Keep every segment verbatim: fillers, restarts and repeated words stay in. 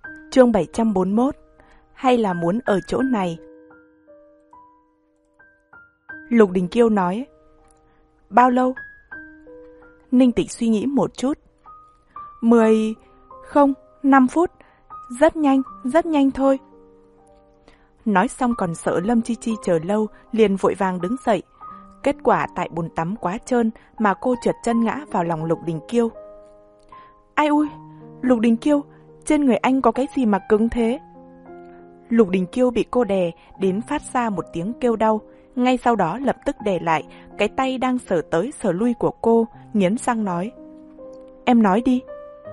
Chương bảy trăm bốn mươi mốt. Hay là muốn ở chỗ này? Lục Đình Kiêu nói. Bao lâu? Ninh Tịch suy nghĩ một chút. Mười... Không, năm phút. Rất nhanh, rất nhanh thôi. Nói xong còn sợ Lâm Chi Chi chờ lâu, liền vội vàng đứng dậy. Kết quả tại bồn tắm quá trơn mà cô trượt chân ngã vào lòng Lục Đình Kiêu. Ai ui, Lục Đình Kiêu, trên người anh có cái gì mà cứng thế? Lục Đình Kiêu bị cô đè đến phát ra một tiếng kêu đau, ngay sau đó lập tức đè lại cái tay đang sờ tới sờ lui của cô, nghiến răng nói. Em nói đi.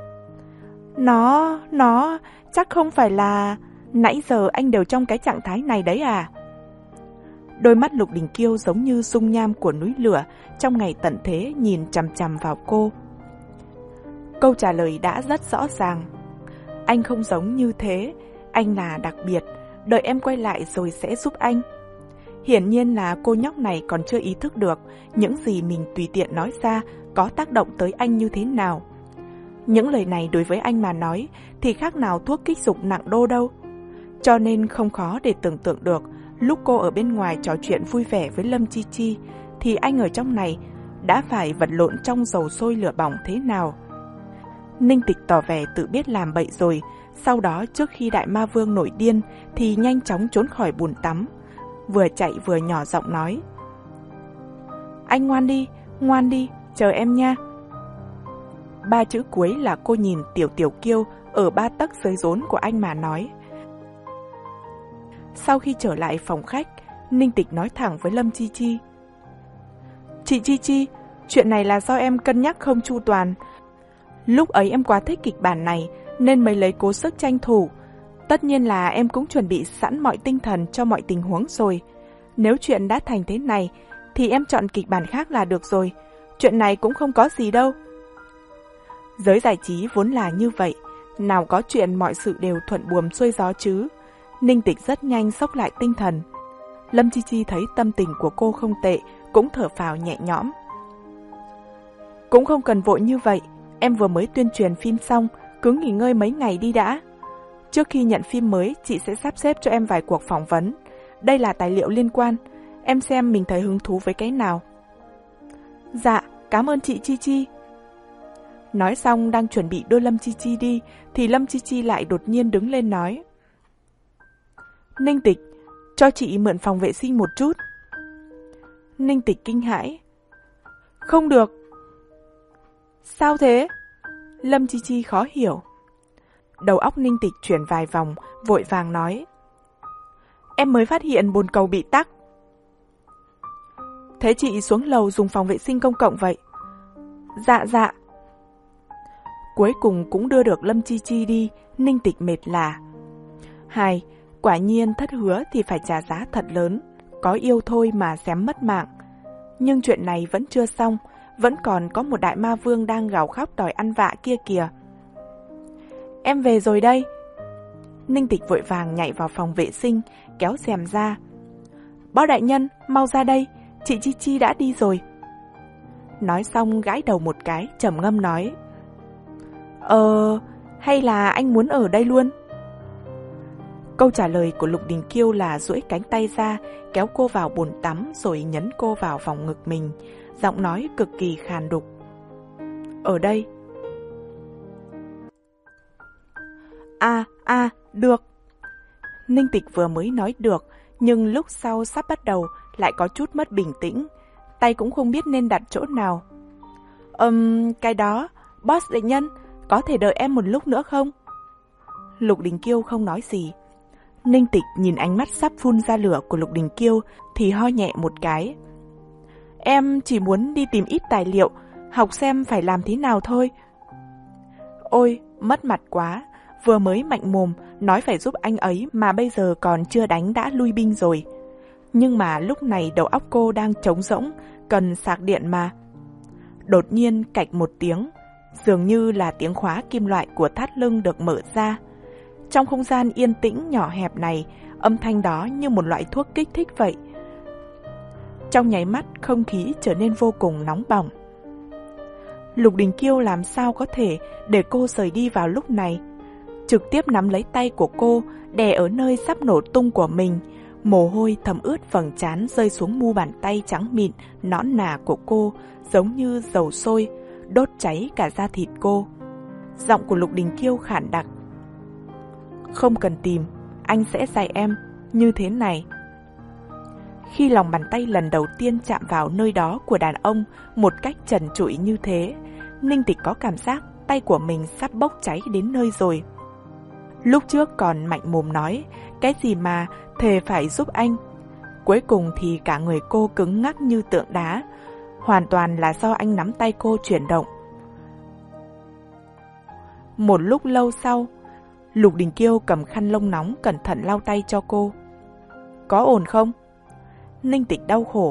Nó, nó, chắc không phải là... Nãy giờ anh đều trong cái trạng thái này đấy à? Đôi mắt Lục Đình Kiêu giống như dung nham của núi lửa trong ngày tận thế nhìn chằm chằm vào cô. Câu trả lời đã rất rõ ràng. Anh không giống như thế, anh là đặc biệt, đợi em quay lại rồi sẽ giúp anh. Hiển nhiên là cô nhóc này còn chưa ý thức được những gì mình tùy tiện nói ra có tác động tới anh như thế nào. Những lời này đối với anh mà nói thì khác nào thuốc kích dục nặng đô đâu. Cho nên không khó để tưởng tượng được lúc cô ở bên ngoài trò chuyện vui vẻ với Lâm Chi Chi thì anh ở trong này đã phải vật lộn trong dầu sôi lửa bỏng thế nào. Ninh Tịch tỏ vẻ tự biết làm bậy rồi, sau đó trước khi Đại Ma Vương nổi điên thì nhanh chóng trốn khỏi bồn tắm, vừa chạy vừa nhỏ giọng nói. Anh ngoan đi, ngoan đi, chờ em nha. Ba chữ cuối là cô nhìn Tiểu Tiểu Kiêu ở ba tấc dưới rốn của anh mà nói. Sau khi trở lại phòng khách, Ninh Tịch nói thẳng với Lâm Chi Chi. Chị Chi Chi, chuyện này là do em cân nhắc không chu toàn. Lúc ấy em quá thích kịch bản này nên mới lấy cố sức tranh thủ. Tất nhiên là em cũng chuẩn bị sẵn mọi tinh thần cho mọi tình huống rồi. Nếu chuyện đã thành thế này thì em chọn kịch bản khác là được rồi. Chuyện này cũng không có gì đâu. Giới giải trí vốn là như vậy, nào có chuyện mọi sự đều thuận buồm xuôi gió chứ. Ninh Tịch rất nhanh xốc lại tinh thần. Lâm Chi Chi thấy tâm tình của cô không tệ, cũng thở phào nhẹ nhõm. Cũng không cần vội như vậy, em vừa mới tuyên truyền phim xong, cứ nghỉ ngơi mấy ngày đi đã. Trước khi nhận phim mới, chị sẽ sắp xếp cho em vài cuộc phỏng vấn. Đây là tài liệu liên quan, em xem mình thấy hứng thú với cái nào. Dạ, cảm ơn chị Chi Chi. Nói xong đang chuẩn bị đưa Lâm Chi Chi đi, thì Lâm Chi Chi lại đột nhiên đứng lên nói. Ninh Tịch, cho chị mượn phòng vệ sinh một chút. Ninh Tịch kinh hãi. Không được. Sao thế? Lâm Chi Chi khó hiểu. Đầu óc Ninh Tịch chuyển vài vòng, vội vàng nói. Em mới phát hiện bồn cầu bị tắc. Thế chị xuống lầu dùng phòng vệ sinh công cộng vậy? Dạ dạ. Cuối cùng cũng đưa được Lâm Chi Chi đi, Ninh Tịch mệt lả. Hai, quả nhiên thất hứa thì phải trả giá thật lớn, có yêu thôi mà xém mất mạng. Nhưng chuyện này vẫn chưa xong, vẫn còn có một Đại Ma Vương đang gào khóc đòi ăn vạ kia kìa. Em về rồi đây. Ninh Tịch vội vàng nhảy vào phòng vệ sinh, kéo rèm ra. Bó đại nhân, mau ra đây, chị Chi Chi đã đi rồi. Nói xong gãi đầu một cái, trầm ngâm nói. Ờ, hay là anh muốn ở đây luôn? Câu trả lời của Lục Đình Kiêu là duỗi cánh tay ra, kéo cô vào bồn tắm rồi nhấn cô vào vòng ngực mình, giọng nói cực kỳ khàn đục. Ở đây. À, à, được. Ninh Tịch vừa mới nói được, nhưng lúc sau sắp bắt đầu lại có chút mất bình tĩnh, tay cũng không biết nên đặt chỗ nào. Ừm, um, cái đó, boss đại nhân, có thể đợi em một lúc nữa không? Lục Đình Kiêu không nói gì. Ninh Tịch nhìn ánh mắt sắp phun ra lửa của Lục Đình Kiêu thì ho nhẹ một cái. Em chỉ muốn đi tìm ít tài liệu, học xem phải làm thế nào thôi. Ôi, mất mặt quá, vừa mới mạnh mồm nói phải giúp anh ấy mà bây giờ còn chưa đánh đã lui binh rồi. Nhưng mà lúc này đầu óc cô đang trống rỗng, cần sạc điện mà. Đột nhiên cạch một tiếng, dường như là tiếng khóa kim loại của thắt lưng được mở ra. Trong không gian yên tĩnh nhỏ hẹp này, âm thanh đó như một loại thuốc kích thích vậy. Trong nháy mắt, không khí trở nên vô cùng nóng bỏng. Lục Đình Kiêu làm sao có thể để cô rời đi vào lúc này? trực tiếp nắm lấy tay của cô, đè ở nơi sắp nổ tung của mình. Mồ hôi thấm ướt vầng trán rơi xuống mu bàn tay trắng mịn, nõn nà của cô, giống như dầu sôi, đốt cháy cả da thịt cô. Giọng của Lục Đình Kiêu khản đặc. Không cần tìm, anh sẽ dạy em, như thế này. Khi lòng bàn tay lần đầu tiên chạm vào nơi đó của đàn ông một cách trần trụi như thế, Ninh Tịch có cảm giác tay của mình sắp bốc cháy đến nơi rồi. Lúc trước còn mạnh mồm nói cái gì mà thề phải giúp anh. Cuối cùng thì cả người cô cứng ngắc như tượng đá. Hoàn toàn là do anh nắm tay cô chuyển động. Một lúc lâu sau, Lục Đình Kiêu cầm khăn lông nóng cẩn thận lau tay cho cô. Có ổn không? Ninh Tịch đau khổ.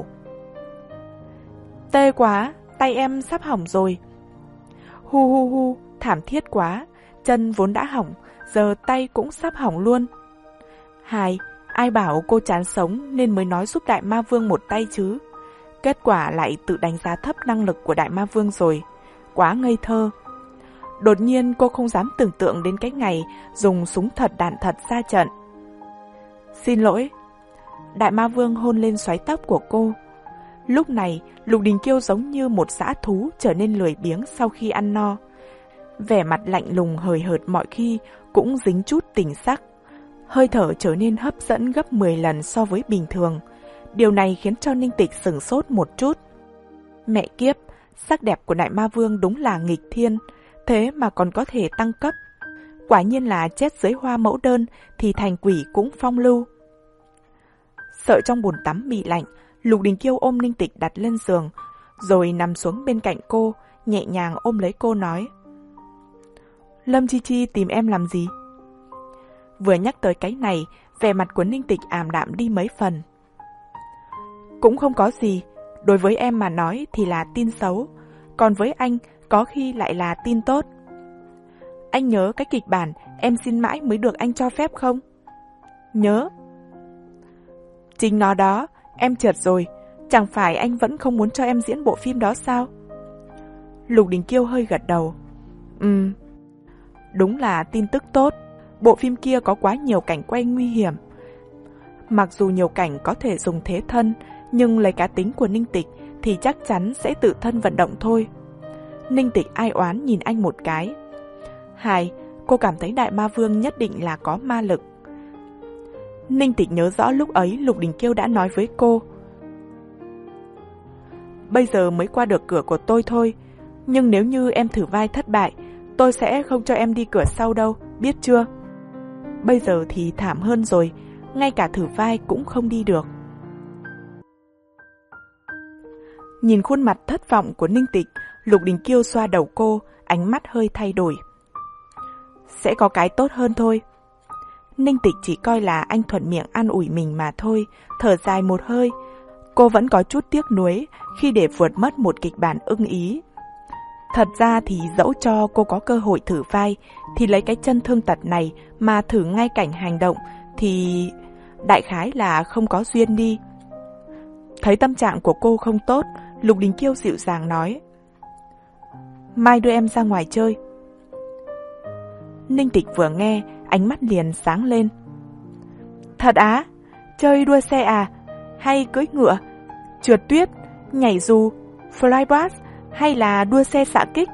Tê quá, tay em sắp hỏng rồi. Hu hu hu, thảm thiết quá, chân vốn đã hỏng, giờ tay cũng sắp hỏng luôn. Hài, ai bảo cô chán sống nên mới nói giúp Đại Ma Vương một tay chứ. Kết quả lại tự đánh giá thấp năng lực của Đại Ma Vương rồi. Quá ngây thơ. Đột nhiên cô không dám tưởng tượng đến cái ngày dùng súng thật đạn thật ra trận. Xin lỗi. Đại Ma Vương hôn lên xoáy tóc của cô. Lúc này, Lục Đình Kiêu giống như một dã thú trở nên lười biếng sau khi ăn no. Vẻ mặt lạnh lùng hời hợt mọi khi cũng dính chút tình sắc. Hơi thở trở nên hấp dẫn gấp mười lần so với bình thường. Điều này khiến cho Ninh Tịch sửng sốt một chút. Mẹ kiếp, sắc đẹp của Đại Ma Vương đúng là nghịch thiên, thế mà còn có thể tăng cấp. Quả nhiên là chết dưới hoa mẫu đơn thì thành quỷ cũng phong lưu. Sợ trong bồn tắm bị lạnh, Lục Đình Kiêu ôm Ninh Tịch đặt lên giường, rồi nằm xuống bên cạnh cô, nhẹ nhàng ôm lấy cô nói. Lâm Chi Chi tìm em làm gì? Vừa nhắc tới cái này, vẻ mặt của Ninh Tịch ảm đạm đi mấy phần. Cũng không có gì, đối với em mà nói thì là tin xấu, còn với anh có khi lại là tin tốt. Anh nhớ cái kịch bản em xin mãi mới được anh cho phép không? Nhớ. Chính nó đó, em trượt rồi, chẳng phải anh vẫn không muốn cho em diễn bộ phim đó sao? Lục Đình Kiêu hơi gật đầu. Ừm, đúng là tin tức tốt, bộ phim kia có quá nhiều cảnh quay nguy hiểm. Mặc dù nhiều cảnh có thể dùng thế thân, nhưng lấy cá tính của Ninh Tịch thì chắc chắn sẽ tự thân vận động thôi. Ninh Tịch ai oán nhìn anh một cái. Hài, cô cảm thấy Đại Ma Vương nhất định là có ma lực. Ninh Tịch nhớ rõ lúc ấy Lục Đình Kiêu đã nói với cô. Bây giờ mới qua được cửa của tôi thôi, nhưng nếu như em thử vai thất bại, tôi sẽ không cho em đi cửa sau đâu, biết chưa? Bây giờ thì thảm hơn rồi, ngay cả thử vai cũng không đi được. Nhìn khuôn mặt thất vọng của Ninh Tịch, Lục Đình Kiêu xoa đầu cô, ánh mắt hơi thay đổi. Sẽ có cái tốt hơn thôi. Ninh Tịch chỉ coi là anh thuận miệng an ủi mình mà thôi, thở dài một hơi. Cô vẫn có chút tiếc nuối khi để vượt mất một kịch bản ưng ý. Thật ra thì dẫu cho cô có cơ hội thử vai, thì lấy cái chân thương tật này mà thử ngay cảnh hành động thì đại khái là không có duyên đi. Thấy tâm trạng của cô không tốt, Lục Đình Kiêu dịu dàng nói. Mai đưa em ra ngoài chơi. Ninh Tịch vừa nghe, ánh mắt liền sáng lên. Thật á? Chơi đua xe à? Hay cưỡi ngựa? Trượt tuyết? Nhảy dù? Flyboard? Hay là đua xe xạ kích?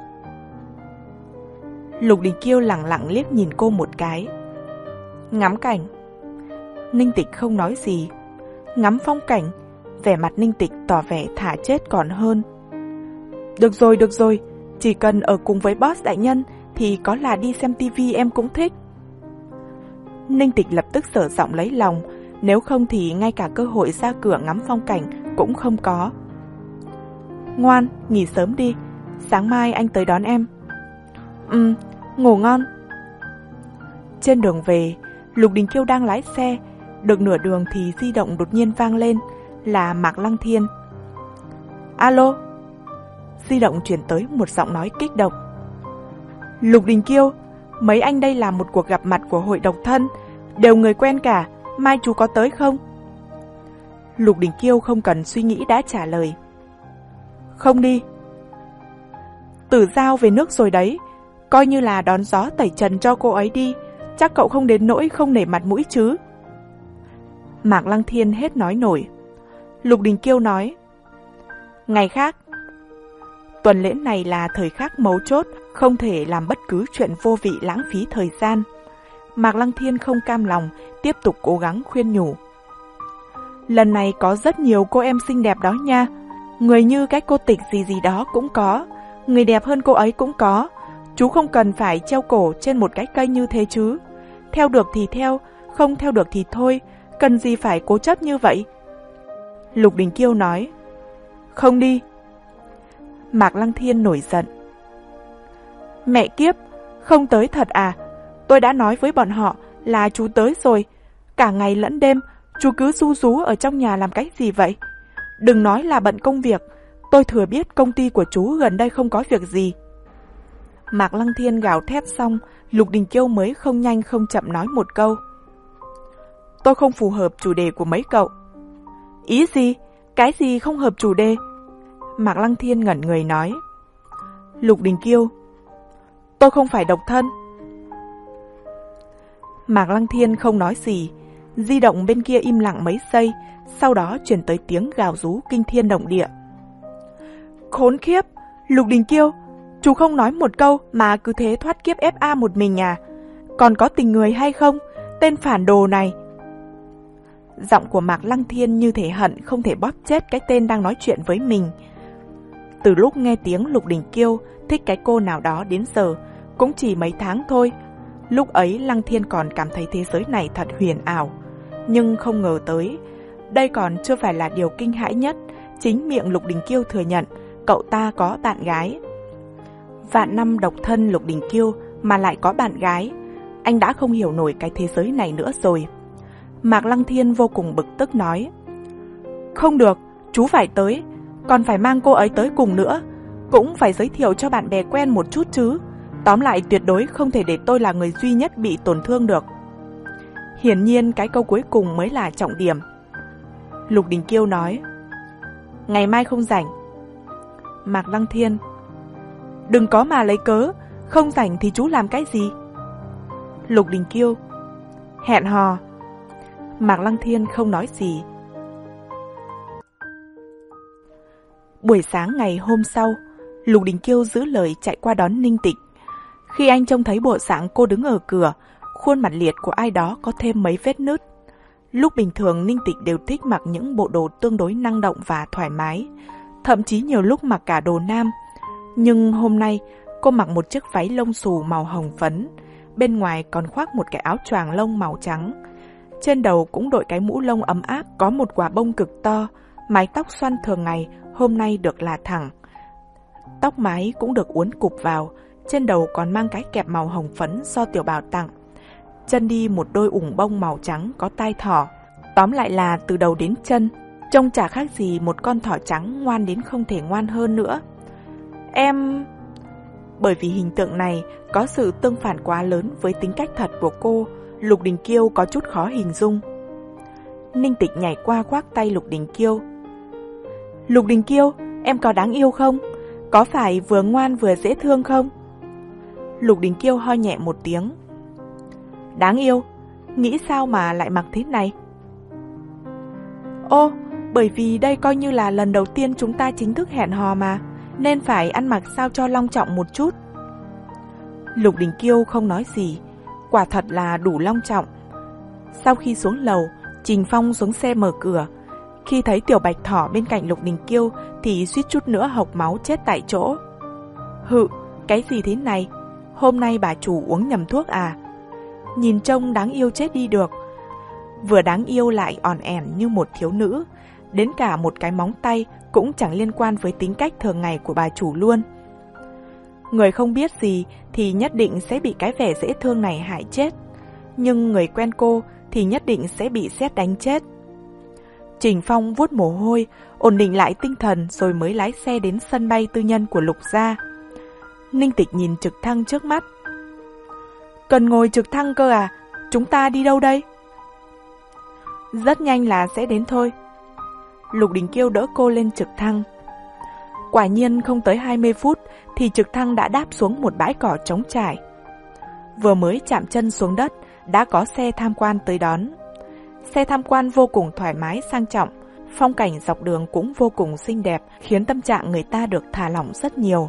Lục Đình Kiêu lẳng lặng liếc nhìn cô một cái. Ngắm cảnh. Ninh Tịch không nói gì. Ngắm phong cảnh. Vẻ mặt Ninh Tịch tỏ vẻ thả chết còn hơn. Được rồi, được rồi. Chỉ cần ở cùng với boss đại nhân thì có là đi xem tivi em cũng thích. Ninh Tịch lập tức sở giọng lấy lòng, nếu không thì ngay cả cơ hội ra cửa ngắm phong cảnh cũng không có. Ngoan, nghỉ sớm đi, sáng mai anh tới đón em. Ừ, ngủ ngon. Trên đường về, Lục Đình Kiêu đang lái xe, được nửa đường thì di động đột nhiên vang lên, là Mạc Lăng Thiên. Alo. Di động truyền tới một giọng nói kích động. Lục Đình Kiêu, mấy anh đây là một cuộc gặp mặt của hội độc thân, đều người quen cả, mai chú có tới không? Lục Đình Kiêu không cần suy nghĩ đã trả lời. Không đi. Tử Giao về nước rồi đấy, coi như là đón gió tẩy trần cho cô ấy đi, chắc cậu không đến nỗi không nể mặt mũi chứ. Mạc Lăng Thiên hết nói nổi. Lục Đình Kiêu nói, ngày khác. Tuần lễ này là thời khắc mấu chốt, không thể làm bất cứ chuyện vô vị lãng phí thời gian. Mạc Lăng Thiên không cam lòng, tiếp tục cố gắng khuyên nhủ. Lần này có rất nhiều cô em xinh đẹp đó nha. Người như cái cô Tịch gì gì đó cũng có, người đẹp hơn cô ấy cũng có. Chú không cần phải treo cổ trên một cái cây như thế chứ. Theo được thì theo, không theo được thì thôi, cần gì phải cố chấp như vậy. Lục Đình Kiêu nói, không đi. Mạc Lăng Thiên nổi giận. Mẹ kiếp, không tới thật à? Tôi đã nói với bọn họ là chú tới rồi. Cả ngày lẫn đêm, chú cứ ru rú ở trong nhà làm cái gì vậy? Đừng nói là bận công việc, tôi thừa biết công ty của chú gần đây không có việc gì. Mạc Lăng Thiên gào thét xong, Lục Đình Kiêu mới không nhanh không chậm nói một câu. Tôi không phù hợp chủ đề của mấy cậu. Ý gì? Cái gì không hợp chủ đề? Mạc Lăng Thiên ngẩn người nói. Lục Đình Kiêu, tôi không phải độc thân. Mạc Lăng Thiên không nói gì. Di động bên kia im lặng mấy giây, sau đó truyền tới tiếng gào rú kinh thiên động địa. Khốn khiếp, Lục Đình Kiêu, chú không nói một câu mà cứ thế thoát kiếp ép a một mình à? Còn có tình người hay không, tên phản đồ này? Giọng của Mạc Lăng Thiên như thể hận không thể bóp chết cái tên đang nói chuyện với mình. Từ lúc nghe tiếng Lục Đình Kiêu thích cái cô nào đó đến giờ, cũng chỉ mấy tháng thôi. Lúc ấy Lăng Thiên còn cảm thấy thế giới này thật huyền ảo. Nhưng không ngờ tới, đây còn chưa phải là điều kinh hãi nhất. Chính miệng Lục Đình Kiêu thừa nhận cậu ta có bạn gái. Vạn năm độc thân Lục Đình Kiêu mà lại có bạn gái. Anh đã không hiểu nổi cái thế giới này nữa rồi. Mạc Lăng Thiên vô cùng bực tức nói. Không được, chú phải tới. Còn phải mang cô ấy tới cùng nữa. Cũng phải giới thiệu cho bạn bè quen một chút chứ. Tóm lại tuyệt đối không thể để tôi là người duy nhất bị tổn thương được. Hiển nhiên cái câu cuối cùng mới là trọng điểm. Lục Đình Kiêu nói. Ngày mai không rảnh. Mạc Lăng Thiên. Đừng có mà lấy cớ. Không rảnh thì chú làm cái gì? Lục Đình Kiêu. Hẹn hò. Mạc Lăng Thiên không nói gì. Buổi sáng ngày hôm sau, Lục Đình Kiêu giữ lời chạy qua đón Ninh Tịch. Khi anh trông thấy bộ dạng cô đứng ở cửa, khuôn mặt liệt của ai đó có thêm mấy vết nứt. Lúc bình thường Ninh Tịch đều thích mặc những bộ đồ tương đối năng động và thoải mái, thậm chí nhiều lúc mặc cả đồ nam. Nhưng hôm nay cô mặc một chiếc váy lông xù màu hồng phấn, bên ngoài còn khoác một cái áo choàng lông màu trắng. Trên đầu cũng đội cái mũ lông ấm áp có một quả bông cực to, mái tóc xoăn thường ngày hôm nay được là thẳng. Tóc mái cũng được uốn cụp vào, trên đầu còn mang cái kẹp màu hồng phấn do Tiểu Bảo tặng. Chân đi một đôi ủng bông màu trắng có tai thỏ. Tóm lại là từ đầu đến chân, trông chả khác gì một con thỏ trắng ngoan đến không thể ngoan hơn nữa. Em... Bởi vì hình tượng này có sự tương phản quá lớn với tính cách thật của cô, Lục Đình Kiêu có chút khó hình dung. Ninh Tịch nhảy qua khoác tay Lục Đình Kiêu. Lục Đình Kiêu, em có đáng yêu không? Có phải vừa ngoan vừa dễ thương không? Lục Đình Kiêu ho nhẹ một tiếng. Đáng yêu? Nghĩ sao mà lại mặc thế này? Ô, bởi vì đây coi như là lần đầu tiên chúng ta chính thức hẹn hò mà, nên phải ăn mặc sao cho long trọng một chút. Lục Đình Kiêu không nói gì, quả thật là đủ long trọng. Sau khi xuống lầu, Trình Phong xuống xe mở cửa. Khi thấy Tiểu Bạch Thỏ bên cạnh Lục Đình Kiêu thì suýt chút nữa hộc máu chết tại chỗ. Hự, cái gì thế này? Hôm nay bà chủ uống nhầm thuốc à? Nhìn trông đáng yêu chết đi được. Vừa đáng yêu lại òn ẻn như một thiếu nữ. Đến cả một cái móng tay cũng chẳng liên quan với tính cách thường ngày của bà chủ luôn. Người không biết gì thì nhất định sẽ bị cái vẻ dễ thương này hại chết. Nhưng người quen cô thì nhất định sẽ bị sét đánh chết. Trình Phong vuốt mồ hôi, ổn định lại tinh thần rồi mới lái xe đến sân bay tư nhân của Lục gia. Ninh Tịch nhìn trực thăng trước mắt. Cần ngồi trực thăng cơ à? Chúng ta đi đâu đây? Rất nhanh là sẽ đến thôi. Lục Đình Kiêu đỡ cô lên trực thăng. Quả nhiên không tới hai mươi phút thì trực thăng đã đáp xuống một bãi cỏ trống trải. Vừa mới chạm chân xuống đất, đã có xe tham quan tới đón. Xe tham quan vô cùng thoải mái sang trọng, phong cảnh dọc đường cũng vô cùng xinh đẹp, khiến tâm trạng người ta được thả lỏng rất nhiều.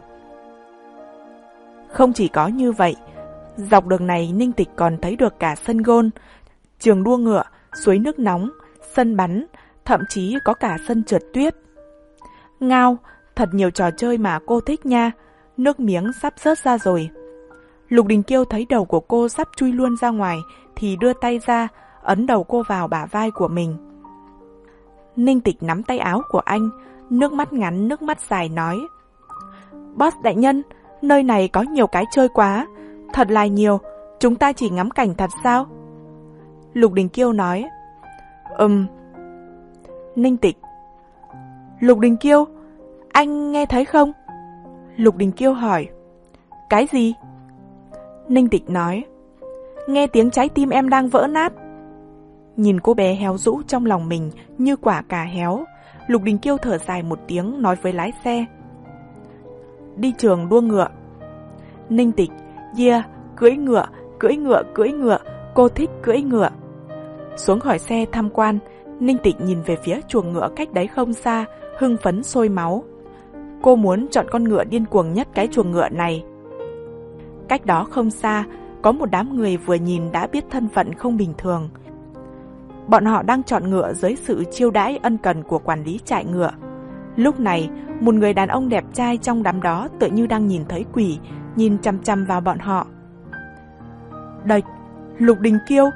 Không chỉ có như vậy, dọc đường này Ninh Tịch còn thấy được cả sân golf, trường đua ngựa, suối nước nóng, sân bắn, thậm chí có cả sân trượt tuyết. Ngao, thật nhiều trò chơi mà cô thích nha, nước miếng sắp rớt ra rồi. Lục Đình Kiêu thấy đầu của cô sắp chui luôn ra ngoài thì đưa tay ra, ấn đầu cô vào bả vai của mình. Ninh Tịch nắm tay áo của anh, nước mắt ngắn nước mắt dài nói: Boss đại nhân, nơi này có nhiều cái chơi quá, thật là nhiều, chúng ta chỉ ngắm cảnh thật sao? Lục Đình Kiêu nói: Ừm. Ninh Tịch: Lục Đình Kiêu, anh nghe thấy không? Lục Đình Kiêu hỏi: Cái gì? Ninh Tịch nói: Nghe tiếng trái tim em đang vỡ nát. Nhìn cô bé héo rũ trong lòng mình như quả cà héo, Lục Đình Kiêu thở dài một tiếng nói với lái xe: Đi trường đua ngựa. Ninh Tịch: Yeah, cưỡi ngựa, cưỡi ngựa, cưỡi ngựa, cô thích cưỡi ngựa. Xuống khỏi xe tham quan, Ninh Tịch nhìn về phía chuồng ngựa cách đấy không xa, hưng phấn sôi máu. Cô muốn chọn con ngựa điên cuồng nhất cái chuồng ngựa này. Cách đó không xa, có một đám người vừa nhìn đã biết thân phận không bình thường. Bọn họ đang chọn ngựa dưới sự chiêu đãi ân cần của quản lý trại ngựa. Lúc này, một người đàn ông đẹp trai trong đám đó tựa như đang nhìn thấy quỷ, nhìn chằm chằm vào bọn họ. Địch, Lục Đình Kiêu.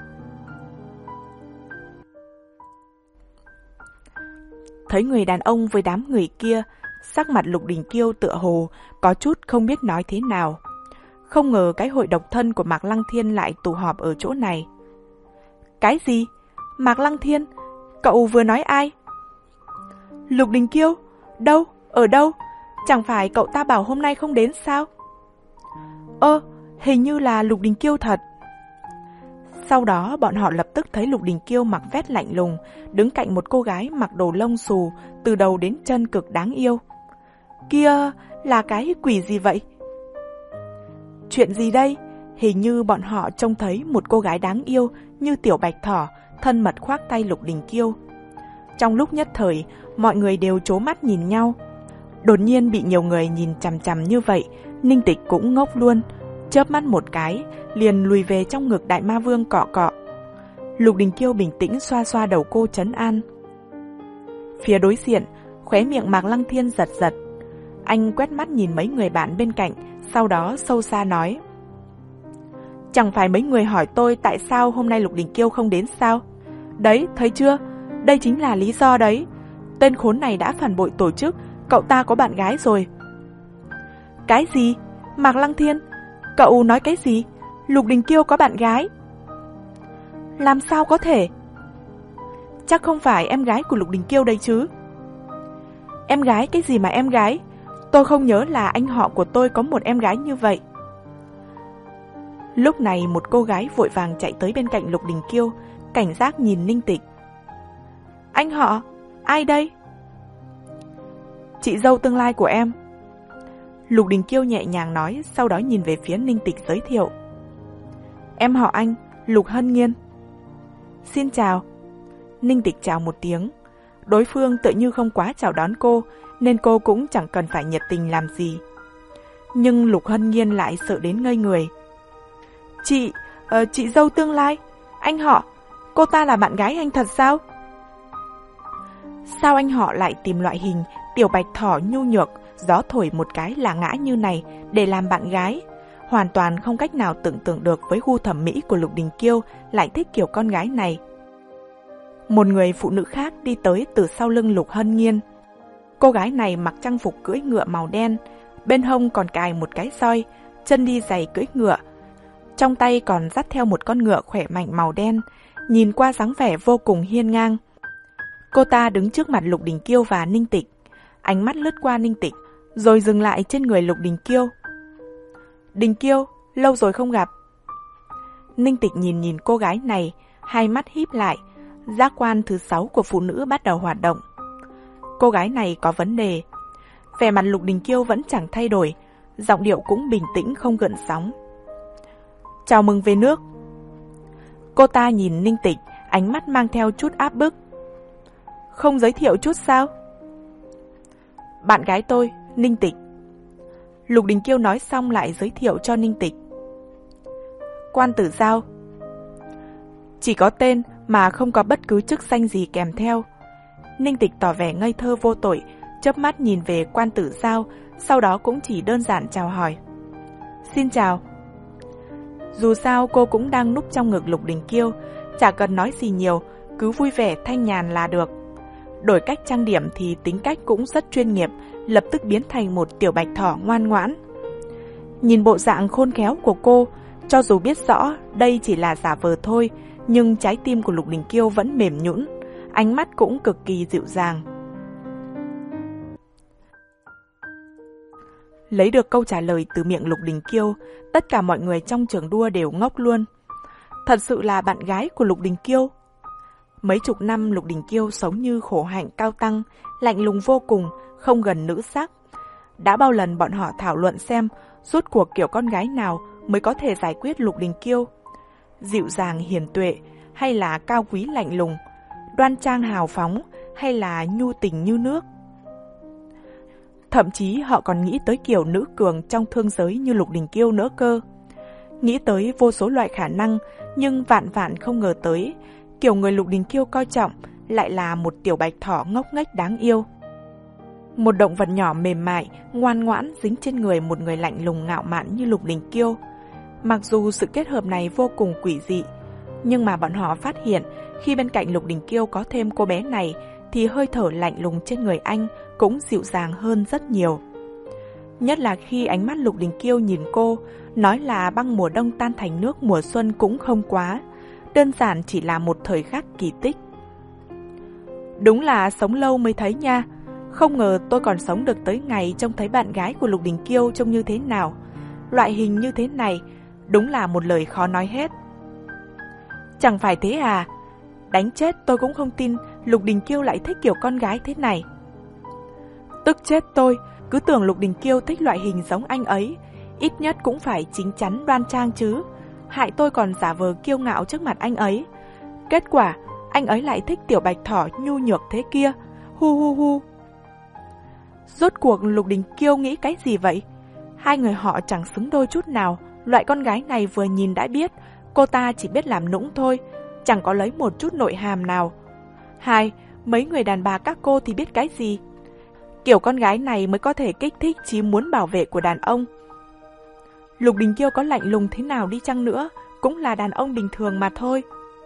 Thấy người đàn ông với đám người kia, sắc mặt Lục Đình Kiêu tựa hồ có chút không biết nói thế nào. Không ngờ cái hội độc thân của Mạc Lăng Thiên lại tụ họp ở chỗ này. Cái gì? Mạc Lăng Thiên? Cậu vừa nói ai? Lục Đình Kiêu? Đâu? Ở đâu? Chẳng phải cậu ta bảo hôm nay không đến sao? Ơ, hình như là Lục Đình Kiêu thật. Sau đó bọn họ lập tức thấy Lục Đình Kiêu mặc vest lạnh lùng, đứng cạnh một cô gái mặc đồ lông xù, từ đầu đến chân cực đáng yêu. Kia, là cái quỷ gì vậy? Chuyện gì đây? Hình như bọn họ trông thấy một cô gái đáng yêu như tiểu bạch thỏ, thân mật khoác tay Lục Đình Kiêu. Trong lúc nhất thời, mọi người đều trố mắt nhìn nhau. Đột nhiên bị nhiều người nhìn chằm chằm như vậy, Ninh Tịch cũng ngốc luôn, chớp mắt một cái, liền lùi về trong ngực Đại Ma Vương cọ cọ. Lục Đình Kiêu bình tĩnh xoa xoa đầu cô trấn an. Phía đối diện, khóe miệng Mạc Lăng Thiên giật giật. Anh quét mắt nhìn mấy người bạn bên cạnh, sau đó sâu xa nói: Chẳng phải mấy người hỏi tôi tại sao hôm nay Lục Đình Kiêu không đến sao? Đấy, thấy chưa? Đây chính là lý do đấy. Tên khốn này đã phản bội tổ chức, cậu ta có bạn gái rồi. Cái gì? Mạc Lăng Thiên? Cậu nói cái gì? Lục Đình Kiêu có bạn gái? Làm sao có thể? Chắc không phải em gái của Lục Đình Kiêu đây chứ? Em gái cái gì mà em gái? Tôi không nhớ là anh họ của tôi có một em gái như vậy. Lúc này một cô gái vội vàng chạy tới bên cạnh Lục Đình Kiêu, cảnh giác nhìn Ninh Tịch. Anh họ? Ai đây? Chị dâu tương lai của em. Lục Đình Kiêu nhẹ nhàng nói, sau đó nhìn về phía Ninh Tịch giới thiệu. Em họ anh, Lục Hân Nghiên. Xin chào. Ninh Tịch chào một tiếng. Đối phương tự như không quá chào đón cô, nên cô cũng chẳng cần phải nhiệt tình làm gì. Nhưng Lục Hân Nghiên lại sợ đến ngây người. Chị, uh, chị dâu tương lai, anh họ, cô ta là bạn gái anh thật sao? Sao anh họ lại tìm loại hình tiểu bạch thỏ nhu nhược, gió thổi một cái là ngã như này để làm bạn gái? Hoàn toàn không cách nào tưởng tượng được với gu thẩm mỹ của Lục Đình Kiêu lại thích kiểu con gái này. Một người phụ nữ khác đi tới từ sau lưng Lục Hân Nghiên. Cô gái này mặc trang phục cưỡi ngựa màu đen, bên hông còn cài một cái roi, chân đi giày cưỡi ngựa. Trong tay còn dắt theo một con ngựa khỏe mạnh màu đen, nhìn qua dáng vẻ vô cùng hiên ngang. Cô ta đứng trước mặt Lục Đình Kiêu và Ninh Tịch, ánh mắt lướt qua Ninh Tịch, rồi dừng lại trên người Lục Đình Kiêu. Đình Kiêu, lâu rồi không gặp. Ninh Tịch nhìn nhìn cô gái này, hai mắt híp lại, giác quan thứ sáu của phụ nữ bắt đầu hoạt động. Cô gái này có vấn đề. Vẻ mặt Lục Đình Kiêu vẫn chẳng thay đổi, giọng điệu cũng bình tĩnh không gợn sóng. Chào mừng về nước. Cô ta nhìn Ninh Tịch, ánh mắt mang theo chút áp bức. Không giới thiệu chút sao? Bạn gái tôi, Ninh Tịch. Lục Đình Kiêu nói xong lại giới thiệu cho Ninh Tịch. Quan Tử Giao. Chỉ có tên mà không có bất cứ chức danh gì kèm theo. Ninh Tịch tỏ vẻ ngây thơ vô tội, chớp mắt nhìn về Quan Tử Giao, sau đó cũng chỉ đơn giản chào hỏi. Xin chào. Dù sao cô cũng đang núp trong ngực Lục Đình Kiêu, chả cần nói gì nhiều, cứ vui vẻ thanh nhàn là được. Đổi cách trang điểm thì tính cách cũng rất chuyên nghiệp, lập tức biến thành một tiểu bạch thỏ ngoan ngoãn. Nhìn bộ dạng khôn khéo của cô, cho dù biết rõ đây chỉ là giả vờ thôi, nhưng trái tim của Lục Đình Kiêu vẫn mềm nhũn, ánh mắt cũng cực kỳ dịu dàng. Lấy được câu trả lời từ miệng Lục Đình Kiêu, tất cả mọi người trong trường đua đều ngốc luôn. Thật sự là bạn gái của Lục Đình Kiêu. Mấy chục năm Lục Đình Kiêu sống như khổ hạnh cao tăng, lạnh lùng vô cùng, không gần nữ sắc. Đã bao lần bọn họ thảo luận xem rốt cuộc kiểu con gái nào mới có thể giải quyết Lục Đình Kiêu. Dịu dàng hiền tuệ hay là cao quý lạnh lùng, đoan trang hào phóng hay là nhu tình như nước. Thậm chí họ còn nghĩ tới kiểu nữ cường trong thương giới như Lục Đình Kiêu nữa cơ. Nghĩ tới vô số loại khả năng, nhưng vạn vạn không ngờ tới, kiểu người Lục Đình Kiêu coi trọng lại là một tiểu bạch thỏ ngốc nghếch đáng yêu. Một động vật nhỏ mềm mại, ngoan ngoãn dính trên người một người lạnh lùng ngạo mạn như Lục Đình Kiêu. Mặc dù sự kết hợp này vô cùng quỷ dị, nhưng mà bọn họ phát hiện khi bên cạnh Lục Đình Kiêu có thêm cô bé này thì hơi thở lạnh lùng trên người anh cũng dịu dàng hơn rất nhiều. Nhất là khi ánh mắt Lục Đình Kiêu nhìn cô, nói là băng mùa đông tan thành nước mùa xuân cũng không quá, đơn giản chỉ là một thời khắc kỳ tích. Đúng là sống lâu mới thấy nha, không ngờ tôi còn sống được tới ngày trông thấy bạn gái của Lục Đình Kiêu trông như thế nào. Loại hình như thế này, đúng là một lời khó nói hết. Chẳng phải thế à? Đánh chết tôi cũng không tin Lục Đình Kiêu lại thích kiểu con gái thế này. Tức chết tôi, cứ tưởng Lục Đình Kiêu thích loại hình giống anh ấy, ít nhất cũng phải chính chắn đoan trang chứ. Hại tôi còn giả vờ kiêu ngạo trước mặt anh ấy. Kết quả, anh ấy lại thích tiểu bạch thỏ nhu nhược thế kia. Hu hu hu. Rốt cuộc Lục Đình Kiêu nghĩ cái gì vậy? Hai người họ chẳng xứng đôi chút nào. Loại con gái này vừa nhìn đã biết, cô ta chỉ biết làm nũng thôi, chẳng có lấy một chút nội hàm nào. Hai, mấy người đàn bà các cô thì biết cái gì? Kiểu con gái này mới có thể kích thích chí muốn bảo vệ của đàn ông. Lục Đình Kiêu có lạnh lùng thế nào đi chăng nữa, cũng là đàn ông bình thường mà thôi.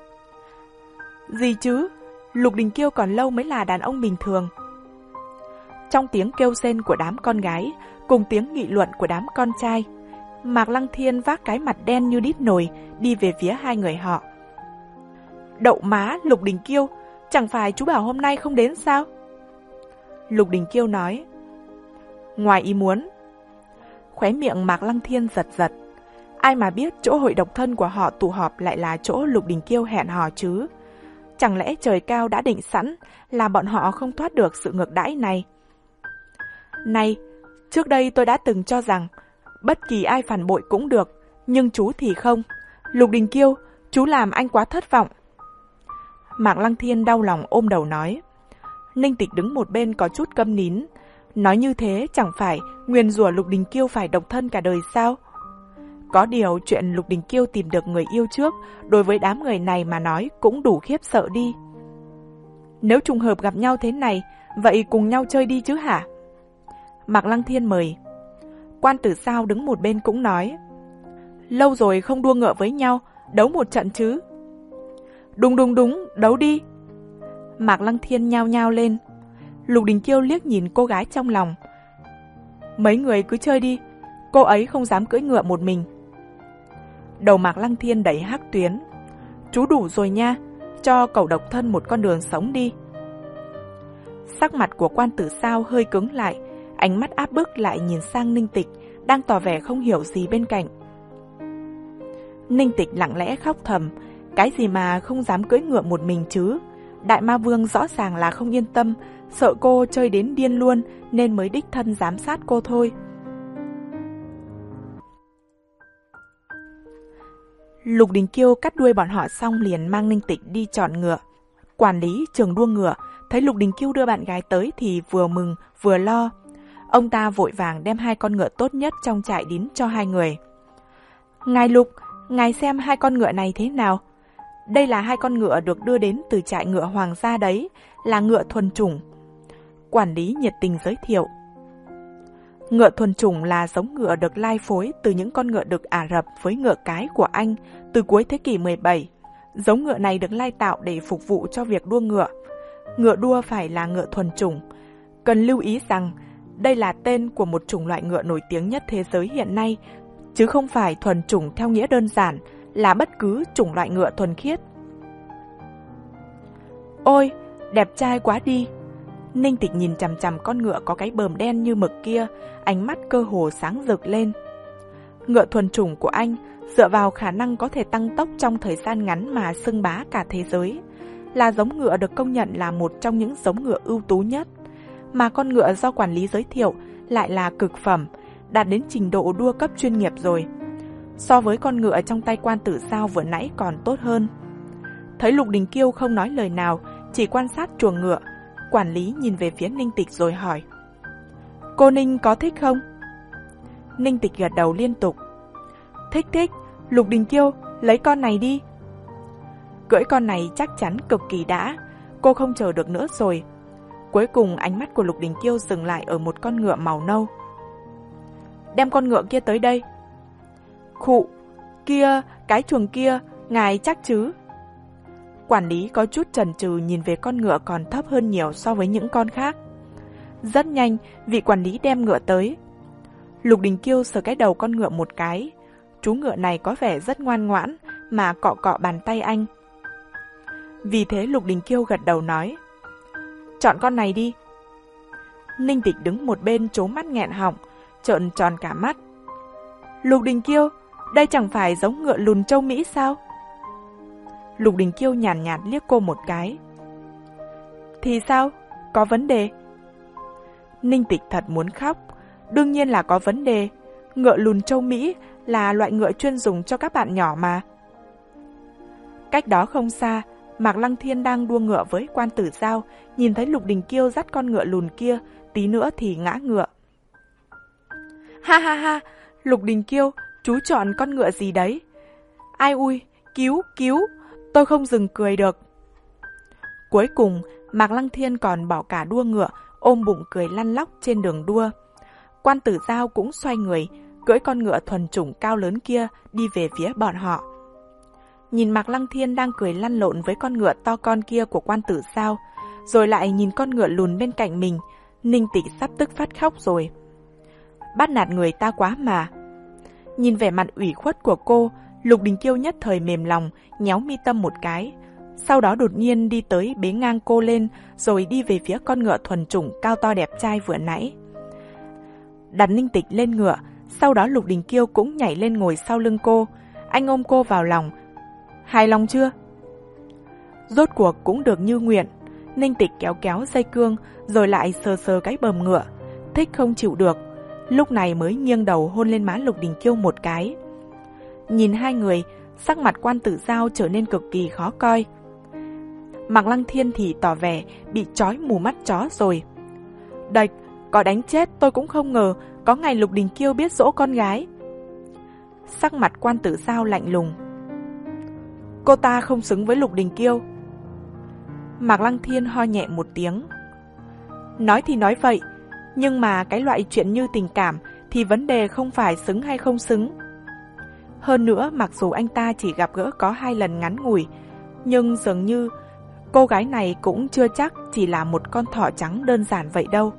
Gì chứ? Lục Đình Kiêu còn lâu mới là đàn ông bình thường. Trong tiếng kêu rên của đám con gái, cùng tiếng nghị luận của đám con trai, Mạc Lăng Thiên vác cái mặt đen như đít nồi đi về phía hai người họ. Đậu má Lục Đình Kiêu, chẳng phải chú bảo hôm nay không đến sao? Lục Đình Kiêu nói. Ngoài ý muốn. Khóe miệng Mạc Lăng Thiên giật giật. Ai mà biết chỗ hội độc thân của họ tụ họp lại là chỗ Lục Đình Kiêu hẹn hò chứ? Chẳng lẽ trời cao đã định sẵn là bọn họ không thoát được sự ngược đãi này? Này, trước đây tôi đã từng cho rằng bất kỳ ai phản bội cũng được, nhưng chú thì không. Lục Đình Kiêu, chú làm anh quá thất vọng. Mạc Lăng Thiên đau lòng ôm đầu nói. Ninh Tịch đứng một bên có chút câm nín. Nói như thế chẳng phải nguyền rủa Lục Đình Kiêu phải độc thân cả đời sao? Có điều chuyện Lục Đình Kiêu tìm được người yêu trước, đối với đám người này mà nói cũng đủ khiếp sợ đi. Nếu trùng hợp gặp nhau thế này, vậy cùng nhau chơi đi chứ hả? Mạc Lăng Thiên mời. Quan Tử Giao đứng một bên cũng nói. Lâu rồi không đua ngựa với nhau, đấu một trận chứ? Đúng đúng đúng, đấu đi. Mạc Lăng Thiên nhao nhao lên. Lục Đình Kiêu liếc nhìn cô gái trong lòng. Mấy người cứ chơi đi, cô ấy không dám cưỡi ngựa một mình. Đầu Mạc Lăng Thiên đẩy hắc tuyến. Chú đủ rồi nha, cho cậu độc thân một con đường sống đi. Sắc mặt của Quan Tử Giao hơi cứng lại, ánh mắt áp bức lại nhìn sang Ninh Tịch, đang tỏ vẻ không hiểu gì bên cạnh. Ninh Tịch lặng lẽ khóc thầm. Cái gì mà không dám cưỡi ngựa một mình chứ? Đại Ma Vương rõ ràng là không yên tâm, sợ cô chơi đến điên luôn nên mới đích thân giám sát cô thôi. Lục Đình Kiêu cắt đuôi bọn họ xong liền mang Ninh Tịch đi chọn ngựa. Quản lý trường đua ngựa thấy Lục Đình Kiêu đưa bạn gái tới thì vừa mừng vừa lo. Ông ta vội vàng đem hai con ngựa tốt nhất trong trại đến cho hai người. Ngài Lục, ngài xem hai con ngựa này thế nào? Đây là hai con ngựa được đưa đến từ trại ngựa hoàng gia đấy, là ngựa thuần chủng. Quản lý nhiệt tình giới thiệu. Ngựa thuần chủng là giống ngựa được lai phối từ những con ngựa đực Ả Rập với ngựa cái của Anh từ cuối thế kỷ mười bảy. Giống ngựa này được lai tạo để phục vụ cho việc đua ngựa. Ngựa đua phải là ngựa thuần chủng. Cần lưu ý rằng, đây là tên của một chủng loại ngựa nổi tiếng nhất thế giới hiện nay, chứ không phải thuần chủng theo nghĩa đơn giản là bất cứ chủng loại ngựa thuần khiết. Ôi, đẹp trai quá đi! Ninh Tịch nhìn chằm chằm con ngựa có cái bờm đen như mực kia, ánh mắt cơ hồ sáng rực lên. Ngựa thuần chủng của anh dựa vào khả năng có thể tăng tốc trong thời gian ngắn mà xưng bá cả thế giới, là giống ngựa được công nhận là một trong những giống ngựa ưu tú nhất, mà con ngựa do quản lý giới thiệu lại là cực phẩm, đạt đến trình độ đua cấp chuyên nghiệp rồi. So với con ngựa trong tay Quan Tử Giao vừa nãy còn tốt hơn. Thấy Lục Đình Kiêu không nói lời nào, chỉ quan sát chuồng ngựa, quản lý nhìn về phía Ninh Tịch rồi hỏi. Cô Ninh có thích không? Ninh Tịch gật đầu liên tục. Thích thích, Lục Đình Kiêu, lấy con này đi. Cưỡi con này chắc chắn cực kỳ đã, cô không chờ được nữa rồi. Cuối cùng ánh mắt của Lục Đình Kiêu dừng lại ở một con ngựa màu nâu. Đem con ngựa kia tới đây. Khụ, kia, cái chuồng kia, ngài chắc chứ? Quản lý có chút chần chừ nhìn về con ngựa còn thấp hơn nhiều so với những con khác. Rất nhanh, vị quản lý đem ngựa tới. Lục Đình Kiêu sờ cái đầu con ngựa một cái. Chú ngựa này có vẻ rất ngoan ngoãn mà cọ cọ bàn tay anh. Vì thế Lục Đình Kiêu gật đầu nói. Chọn con này đi. Ninh Tịch đứng một bên trố mắt nghẹn họng, trợn tròn cả mắt. Lục Đình Kiêu, đây chẳng phải giống ngựa lùn châu Mỹ sao? Lục Đình Kiêu nhàn nhạt, nhạt liếc cô một cái. Thì sao? Có vấn đề? Ninh Tịch thật muốn khóc. Đương nhiên là có vấn đề. Ngựa lùn châu Mỹ là loại ngựa chuyên dùng cho các bạn nhỏ mà. Cách đó không xa, Mạc Lăng Thiên đang đua ngựa với Quan Tử Giao, nhìn thấy Lục Đình Kiêu dắt con ngựa lùn kia, tí nữa thì ngã ngựa. Ha ha ha, Lục Đình Kiêu, chú chọn con ngựa gì đấy? Ai ui, cứu, cứu, tôi không dừng cười được. Cuối cùng, Mạc Lăng Thiên còn bỏ cả đua ngựa, ôm bụng cười lăn lóc trên đường đua. Quan Tử Giao cũng xoay người, cưỡi con ngựa thuần chủng cao lớn kia đi về phía bọn họ. Nhìn Mạc Lăng Thiên đang cười lăn lộn với con ngựa to con kia của Quan Tử Giao, rồi lại nhìn con ngựa lùn bên cạnh mình, Ninh Tịch sắp tức phát khóc rồi. Bắt nạt người ta quá mà. Nhìn vẻ mặt ủy khuất của cô, Lục Đình Kiêu nhất thời mềm lòng, nhéo mi tâm một cái. Sau đó đột nhiên đi tới bế ngang cô lên, rồi đi về phía con ngựa thuần chủng cao to đẹp trai vừa nãy. Đặt Ninh Tịch lên ngựa, sau đó Lục Đình Kiêu cũng nhảy lên ngồi sau lưng cô. Anh ôm cô vào lòng. Hài lòng chưa? Rốt cuộc cũng được như nguyện. Ninh Tịch kéo kéo dây cương, rồi lại sờ sờ cái bờm ngựa. Thích không chịu được. Lúc này mới nghiêng đầu hôn lên má Lục Đình Kiêu một cái. Nhìn hai người, sắc mặt Quan Tử Giao trở nên cực kỳ khó coi. Mạc Lăng Thiên thì tỏ vẻ bị trói mù mắt chó rồi. Đạch, có đánh chết tôi cũng không ngờ có ngày Lục Đình Kiêu biết dỗ con gái. Sắc mặt Quan Tử Giao lạnh lùng. Cô ta không xứng với Lục Đình Kiêu. Mạc Lăng Thiên ho nhẹ một tiếng. Nói thì nói vậy, nhưng mà cái loại chuyện như tình cảm thì vấn đề không phải xứng hay không xứng. Hơn nữa, mặc dù anh ta chỉ gặp gỡ có hai lần ngắn ngủi, nhưng dường như cô gái này cũng chưa chắc chỉ là một con thỏ trắng đơn giản vậy đâu.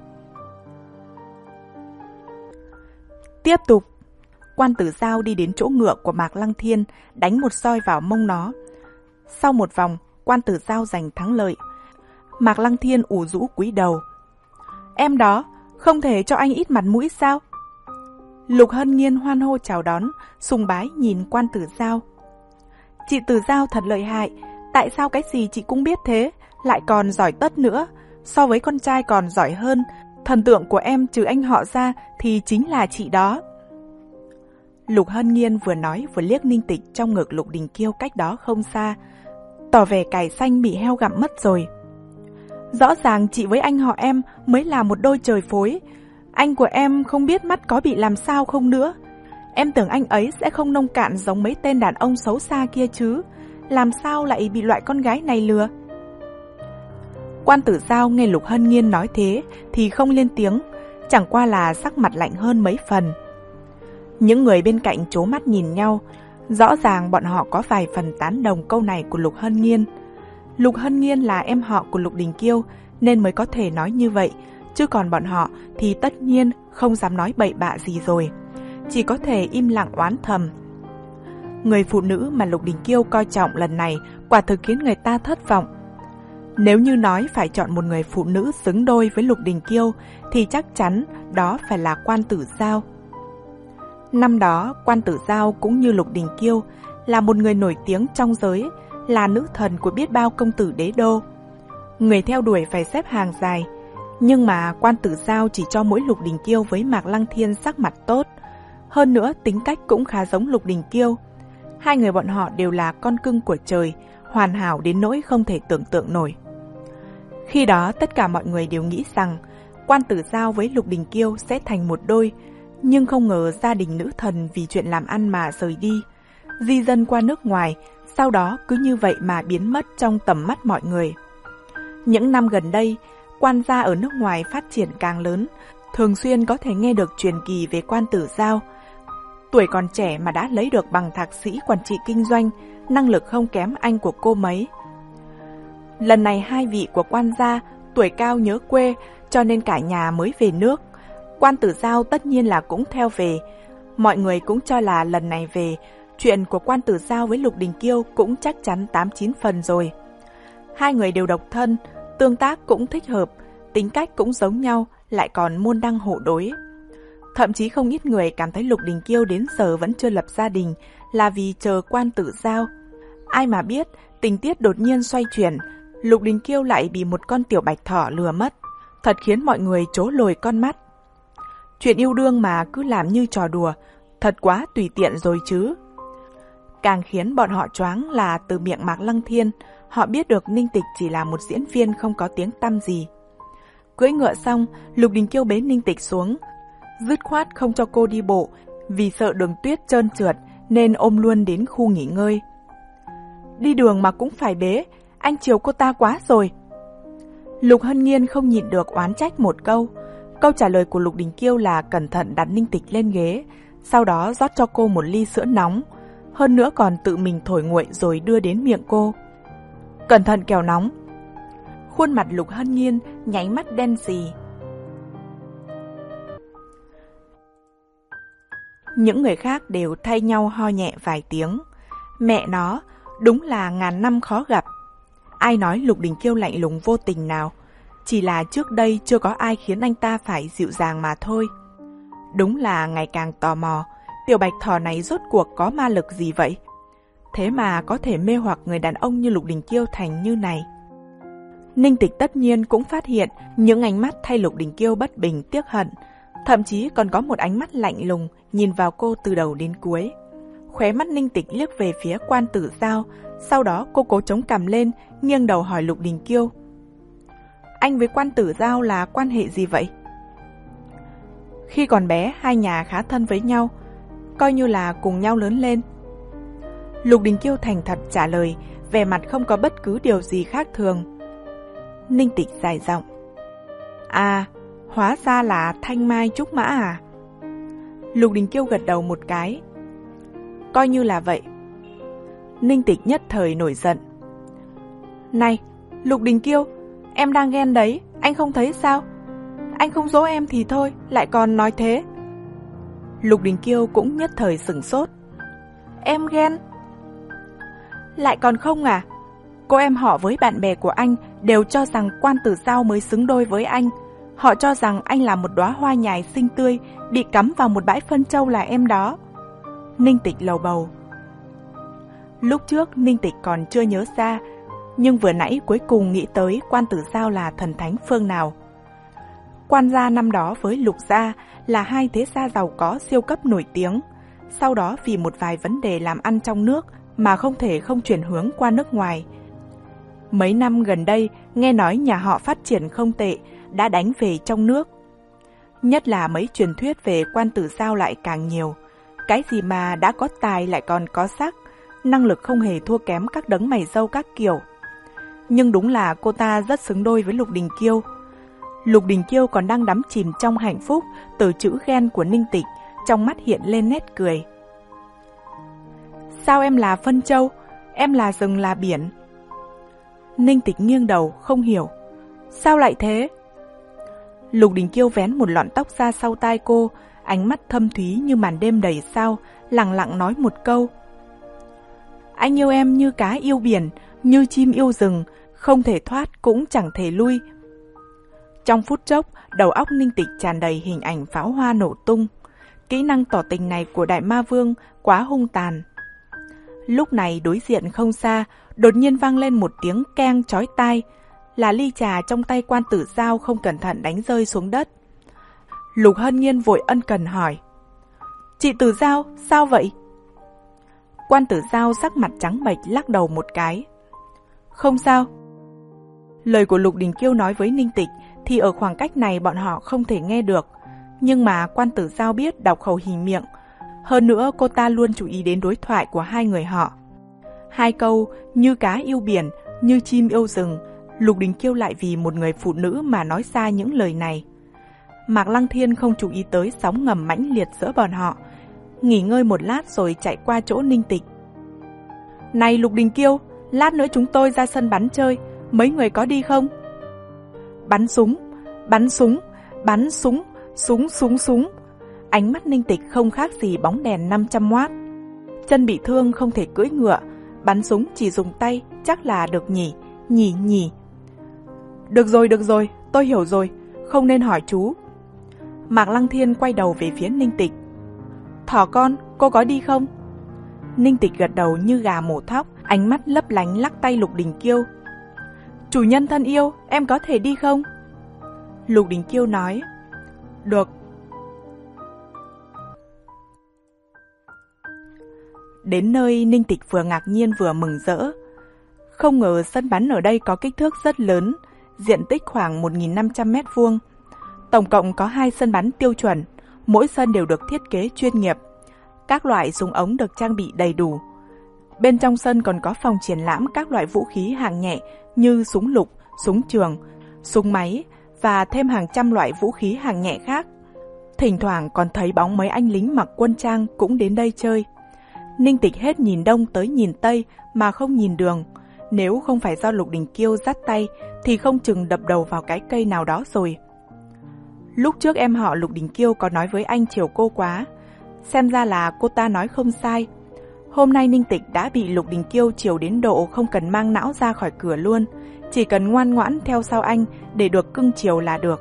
Tiếp tục, Quan Tử Giao đi đến chỗ ngựa của Mạc Lăng Thiên, đánh một roi vào mông nó. Sau một vòng, Quan Tử Giao giành thắng lợi. Mạc Lăng Thiên ủ rũ cúi đầu. Em đó, không thể cho anh ít mặt mũi sao? Lục Hân Nhiên hoan hô chào đón, sùng bái nhìn Quan Tử Giao. Chị Tử Giao thật lợi hại, tại sao cái gì chị cũng biết thế, lại còn giỏi tất nữa, so với con trai còn giỏi hơn, thần tượng của em trừ anh họ ra thì chính là chị đó. Lục Hân Nghiên vừa nói vừa liếc Ninh Tịch trong ngực Lục Đình Kiêu cách đó không xa, tỏ vẻ cải xanh bị heo gặm mất rồi. Rõ ràng chị với anh họ em mới là một đôi trời phối. Anh của em không biết mắt có bị làm sao không nữa. Em tưởng anh ấy sẽ không nông cạn giống mấy tên đàn ông xấu xa kia chứ. Làm sao lại bị loại con gái này lừa? Quan Tử Giao nghe Lục Hân Nghiên nói thế thì không lên tiếng, chẳng qua là sắc mặt lạnh hơn mấy phần. Những người bên cạnh trố mắt nhìn nhau, rõ ràng bọn họ có vài phần tán đồng câu này của Lục Hân Nghiên. Lục Hân Nghiên là em họ của Lục Đình Kiêu nên mới có thể nói như vậy, chứ còn bọn họ thì tất nhiên không dám nói bậy bạ gì rồi, chỉ có thể im lặng oán thầm. Người phụ nữ mà Lục Đình Kiêu coi trọng lần này quả thực khiến người ta thất vọng. Nếu như nói phải chọn một người phụ nữ xứng đôi với Lục Đình Kiêu thì chắc chắn đó phải là Quan Tử Giao. Năm đó, Quan Tử Giao cũng như Lục Đình Kiêu là một người nổi tiếng trong giới, là nữ thần của biết bao công tử đế đô. Người theo đuổi phải xếp hàng dài, nhưng mà Quan Tử Giao chỉ cho mỗi Lục Đình Kiêu với Mạc Lăng Thiên sắc mặt tốt. Hơn nữa tính cách cũng khá giống Lục Đình Kiêu. Hai người bọn họ đều là con cưng của trời, hoàn hảo đến nỗi không thể tưởng tượng nổi. Khi đó tất cả mọi người đều nghĩ rằng Quan Tử Giao với Lục Đình Kiêu sẽ thành một đôi, nhưng không ngờ gia đình nữ thần vì chuyện làm ăn mà rời đi, di dân qua nước ngoài, sau đó cứ như vậy mà biến mất trong tầm mắt mọi người. Những năm gần đây, quan gia ở nước ngoài phát triển càng lớn, thường xuyên có thể nghe được truyền kỳ về Quan Tử Giao. Tuổi còn trẻ mà đã lấy được bằng thạc sĩ quản trị kinh doanh, năng lực không kém anh của cô mấy. Lần này hai vị của quan gia tuổi cao nhớ quê, cho nên cả nhà mới về nước. Quan Tử Giao tất nhiên là cũng theo về. Mọi người cũng cho là lần này về, chuyện của Quan Tử Giao với Lục Đình Kiêu cũng chắc chắn tám chín phần rồi. Hai người đều độc thân, tương tác cũng thích hợp, tính cách cũng giống nhau, lại còn môn đăng hộ đối. Thậm chí không ít người cảm thấy Lục Đình Kiêu đến giờ vẫn chưa lập gia đình là vì chờ Quan Tử Giao. Ai mà biết, tình tiết đột nhiên xoay chuyển, Lục Đình Kiêu lại bị một con tiểu bạch thỏ lừa mất, thật khiến mọi người trố lồi con mắt. Chuyện yêu đương mà cứ làm như trò đùa, thật quá tùy tiện rồi chứ. Càng khiến bọn họ choáng là từ miệng Mạc Lăng Thiên, họ biết được Ninh Tịch chỉ là một diễn viên không có tiếng tăm gì. Cưỡi ngựa xong, Lục Đình Kiêu bế Ninh Tịch xuống, dứt khoát không cho cô đi bộ, vì sợ đường tuyết trơn trượt nên ôm luôn đến khu nghỉ ngơi. Đi đường mà cũng phải bế, anh chiều cô ta quá rồi. Lục Hân Nghiên không nhịn được oán trách một câu. Câu trả lời của Lục Đình Kiêu là cẩn thận đặt Ninh Tịch lên ghế, sau đó rót cho cô một ly sữa nóng, hơn nữa còn tự mình thổi nguội rồi đưa đến miệng cô. Cẩn thận kẻo nóng. Khuôn mặt Lục Hân Nghiên nháy mắt đen sì. Những người khác đều thay nhau ho nhẹ vài tiếng. Mẹ nó, đúng là ngàn năm khó gặp. Ai nói Lục Đình Kiêu lạnh lùng vô tình nào, chỉ là trước đây chưa có ai khiến anh ta phải dịu dàng mà thôi. Đúng là ngày càng tò mò, tiểu bạch thỏ này rốt cuộc có ma lực gì vậy? Thế mà có thể mê hoặc người đàn ông như Lục Đình Kiêu thành như này. Ninh Tịch tất nhiên cũng phát hiện những ánh mắt thay Lục Đình Kiêu bất bình tiếc hận, thậm chí còn có một ánh mắt lạnh lùng nhìn vào cô từ đầu đến cuối. Khóe mắt Ninh Tịch liếc về phía Quan Tử Giao, sau đó cô cố chống cằm lên, nghiêng đầu hỏi Lục Đình Kiêu. Anh với Quan Tử Giao là quan hệ gì vậy? Khi còn bé, hai nhà khá thân với nhau, coi như là cùng nhau lớn lên. Lục Đình Kiêu thành thật trả lời, vẻ mặt không có bất cứ điều gì khác thường. Ninh Tịch dài giọng. À, hóa ra là thanh mai trúc mã à? Lục Đình Kiêu gật đầu một cái. Coi như là vậy. Ninh Tịch nhất thời nổi giận. Này, Lục Đình Kiêu, em đang ghen đấy, anh không thấy sao? Anh không dỗ em thì thôi, lại còn nói thế. Lục Đình Kiêu cũng nhất thời sửng sốt. Em ghen? Lại còn không à? Cô em họ với bạn bè của anh đều cho rằng Quan Tử Giao mới xứng đôi với anh. Họ cho rằng anh là một đóa hoa nhài xinh tươi, bị cắm vào một bãi phân trâu là em đó. Ninh Tịch lầu bầu. Lúc trước Ninh Tịch còn chưa nhớ ra, nhưng vừa nãy cuối cùng nghĩ tới Quan Tử Giao là thần thánh phương nào. Quan gia năm đó với Lục gia là hai thế gia giàu có siêu cấp nổi tiếng. sau đó vì một vài vấn đề làm ăn trong nước mà không thể không chuyển hướng qua nước ngoài. Mấy năm gần đây, nghe nói nhà họ phát triển không tệ, đã đánh về trong nước. Nhất là mấy truyền thuyết về Quan Tử Giao lại càng nhiều. Cái gì mà đã có tài lại còn có sắc, năng lực không hề thua kém các đấng mày râu các kiểu. Nhưng đúng là cô ta rất xứng đôi với Lục Đình Kiêu. Lục Đình Kiêu còn đang đắm chìm trong hạnh phúc từ chữ ghen của Ninh Tịch, trong mắt hiện lên nét cười. Sao em là phân châu, em là rừng là biển? Ninh Tịch nghiêng đầu, không hiểu. Sao lại thế? Lục Đình Kiêu vén một lọn tóc ra sau tai cô, ánh mắt thâm thúy như màn đêm đầy sao, lặng lặng nói một câu. Anh yêu em như cá yêu biển, như chim yêu rừng, không thể thoát cũng chẳng thể lui. Trong phút chốc, đầu óc Ninh Tịch tràn đầy hình ảnh pháo hoa nổ tung. Kỹ năng tỏ tình này của Đại Ma Vương quá hung tàn. Lúc này đối diện không xa, đột nhiên vang lên một tiếng keng chói tai, là ly trà trong tay Quan Tử Giao không cẩn thận đánh rơi xuống đất. Lục Hân Nhiên vội ân cần hỏi. Chị Tử Giao, sao vậy? Quan Tử Giao sắc mặt trắng bệch lắc đầu một cái. Không sao. Lời của Lục Đình Kiêu nói với Ninh Tịch thì ở khoảng cách này bọn họ không thể nghe được. Nhưng mà Quan Tử Giao biết đọc khẩu hình miệng. Hơn nữa cô ta luôn chú ý đến đối thoại của hai người họ. Hai câu như cá yêu biển, như chim yêu rừng, Lục Đình Kiêu lại vì một người phụ nữ mà nói ra những lời này. Mạc Lăng Thiên không chú ý tới sóng ngầm mãnh liệt giữa bọn họ, nghỉ ngơi một lát rồi chạy qua chỗ Ninh Tịch. Này Lục Đình Kiêu, lát nữa chúng tôi ra sân bắn chơi, mấy người có đi không? Bắn súng, bắn súng, bắn súng, súng súng súng. Ánh mắt Ninh Tịch không khác gì bóng đèn năm trăm oát. Chân bị thương không thể cưỡi ngựa, bắn súng chỉ dùng tay, chắc là được nhỉ, nhỉ nhỉ. Được rồi, được rồi, tôi hiểu rồi, không nên hỏi chú. Mạc Lăng Thiên quay đầu về phía Ninh Tịch. Thỏ con, cô có đi không? Ninh Tịch gật đầu như gà mổ thóc, ánh mắt lấp lánh lắc tay Lục Đình Kiêu. Chủ nhân thân yêu, em có thể đi không? Lục Đình Kiêu nói. Được. Đến nơi, Ninh Tịch vừa ngạc nhiên vừa mừng rỡ. Không ngờ sân bắn ở đây có kích thước rất lớn, diện tích khoảng một nghìn năm trăm mét vuông. Tổng cộng có hai sân bắn tiêu chuẩn, mỗi sân đều được thiết kế chuyên nghiệp. Các loại súng ống được trang bị đầy đủ. Bên trong sân còn có phòng triển lãm các loại vũ khí hạng nhẹ như súng lục, súng trường, súng máy và thêm hàng trăm loại vũ khí hạng nhẹ khác. Thỉnh thoảng còn thấy bóng mấy anh lính mặc quân trang cũng đến đây chơi. Ninh Tịch hết nhìn đông tới nhìn tây mà không nhìn đường. Nếu không phải do Lục Đình Kiêu dắt tay thì không chừng đập đầu vào cái cây nào đó rồi. Lúc trước em họ Lục Đình Kiêu có nói với anh chiều cô quá. Xem ra là cô ta nói không sai. Hôm nay Ninh Tịch đã bị Lục Đình Kiêu chiều đến độ không cần mang não ra khỏi cửa luôn. Chỉ cần ngoan ngoãn theo sau anh để được cưng chiều là được.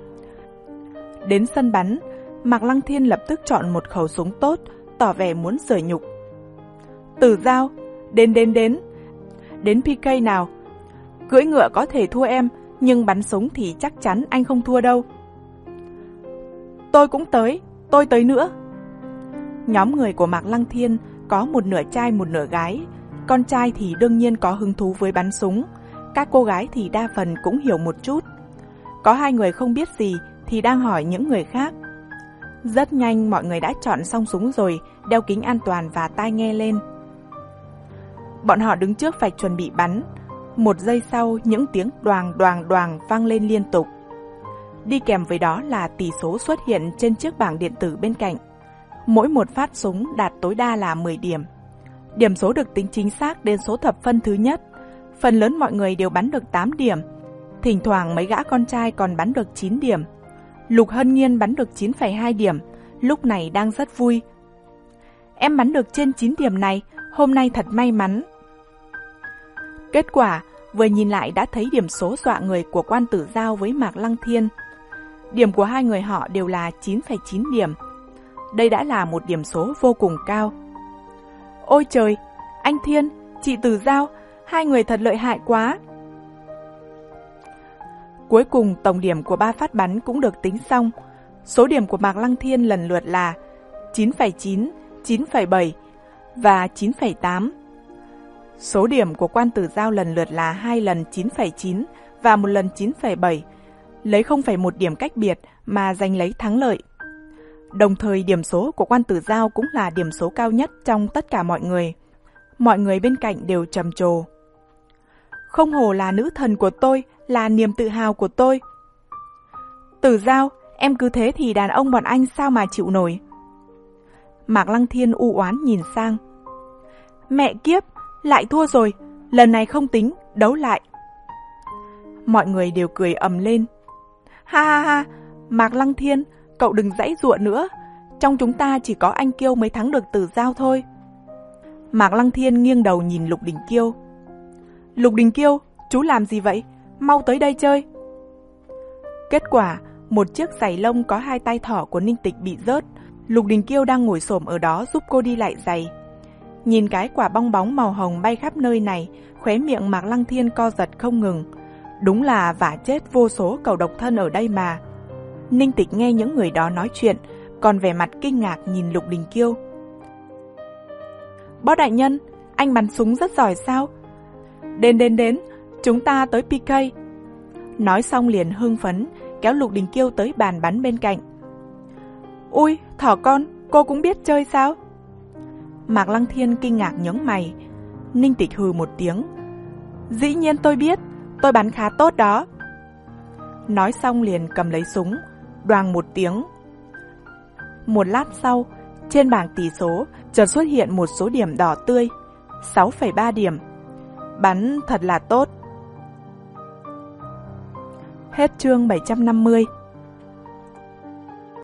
Đến sân bắn, Mạc Lăng Thiên lập tức chọn một khẩu súng tốt, tỏ vẻ muốn sửa nhục. Tử Giao, đến đến đến. Đến pê ca nào. Cưỡi ngựa có thể thua em, nhưng bắn súng thì chắc chắn anh không thua đâu. Tôi cũng tới, tôi tới nữa. Nhóm người của Mạc Lăng Thiên có một nửa trai một nửa gái. Con trai thì đương nhiên có hứng thú với bắn súng. Các cô gái thì đa phần cũng hiểu một chút. Có hai người không biết gì thì đang hỏi những người khác. Rất nhanh mọi người đã chọn xong súng rồi, đeo kính an toàn và tai nghe lên. Bọn họ đứng trước vạch chuẩn bị bắn. Một giây sau, những tiếng đoàng đoàng đoàng vang lên liên tục. Đi kèm với đó là tỷ số xuất hiện trên chiếc bảng điện tử bên cạnh. Mỗi một phát súng đạt tối đa là mười điểm. Điểm số được tính chính xác đến số thập phân thứ nhất. Phần lớn mọi người đều bắn được tám điểm. Thỉnh thoảng mấy gã con trai còn bắn được chín điểm. Lục Hân Nhiên bắn được chín phẩy hai điểm, lúc này đang rất vui. Em bắn được trên chín điểm này, hôm nay thật may mắn. Kết quả, vừa nhìn lại đã thấy điểm số dọa người của Quan Tử Giao với Mạc Lăng Thiên. Điểm của hai người họ đều là chín phẩy chín điểm. Đây đã là một điểm số vô cùng cao. Ôi trời, anh Thiên, chị Tử Giao, hai người thật lợi hại quá. Cuối cùng tổng điểm của ba phát bắn cũng được tính xong. Số điểm của Mạc Lăng Thiên lần lượt là chín phẩy chín, chín phẩy bảy và chín phẩy tám. Số điểm của Quan Tử Giao lần lượt là hai lần chín phẩy chín và một lần chín phẩy bảy, lấy không phẩy một điểm cách biệt mà giành lấy thắng lợi. Đồng thời điểm số của Quan Tử Giao cũng là điểm số cao nhất trong tất cả mọi người. Mọi người bên cạnh đều trầm trồ. Không hổ là nữ thần của tôi, là niềm tự hào của tôi. Tử Giao, em cứ thế thì đàn ông bọn anh sao mà chịu nổi. Mạc Lăng Thiên u oán nhìn sang. Mẹ kiếp, lại thua rồi, lần này không tính, đấu lại. Mọi người đều cười ầm lên. Ha ha ha, Mạc Lăng Thiên, cậu đừng giãy giụa nữa, trong chúng ta chỉ có anh Kiêu mới thắng được Tử Giao thôi. Mạc Lăng Thiên nghiêng đầu nhìn Lục Đình Kiêu. Lục Đình Kiêu, chú làm gì vậy? Mau tới đây chơi. Kết quả, một chiếc giày lông có hai tay thỏ của Ninh Tịch bị rớt. Lục Đình Kiêu đang ngồi xổm ở đó giúp cô đi lại giày. Nhìn cái quả bong bóng màu hồng bay khắp nơi này, khóe miệng Mạc Lăng Thiên co giật không ngừng. Đúng là vả chết vô số cậu độc thân ở đây mà. Ninh Tịch nghe những người đó nói chuyện, còn vẻ mặt kinh ngạc nhìn Lục Đình Kiêu. Bó đại nhân, anh bắn súng rất giỏi sao? Đến đến đến, chúng ta tới pê ca. Nói xong liền hưng phấn, kéo Lục Đình Kiêu tới bàn bắn bên cạnh. Ui, thỏ con, cô cũng biết chơi sao? Mạc Lăng Thiên kinh ngạc nhướng mày. Ninh Tịch hừ một tiếng. Dĩ nhiên tôi biết, tôi bắn khá tốt đó. Nói xong liền cầm lấy súng, đoàng một tiếng. Một lát sau, trên bảng tỷ số chợt xuất hiện một số điểm đỏ tươi, sáu phẩy ba điểm. Bắn thật là tốt. Hết chương bảy trăm năm mươi.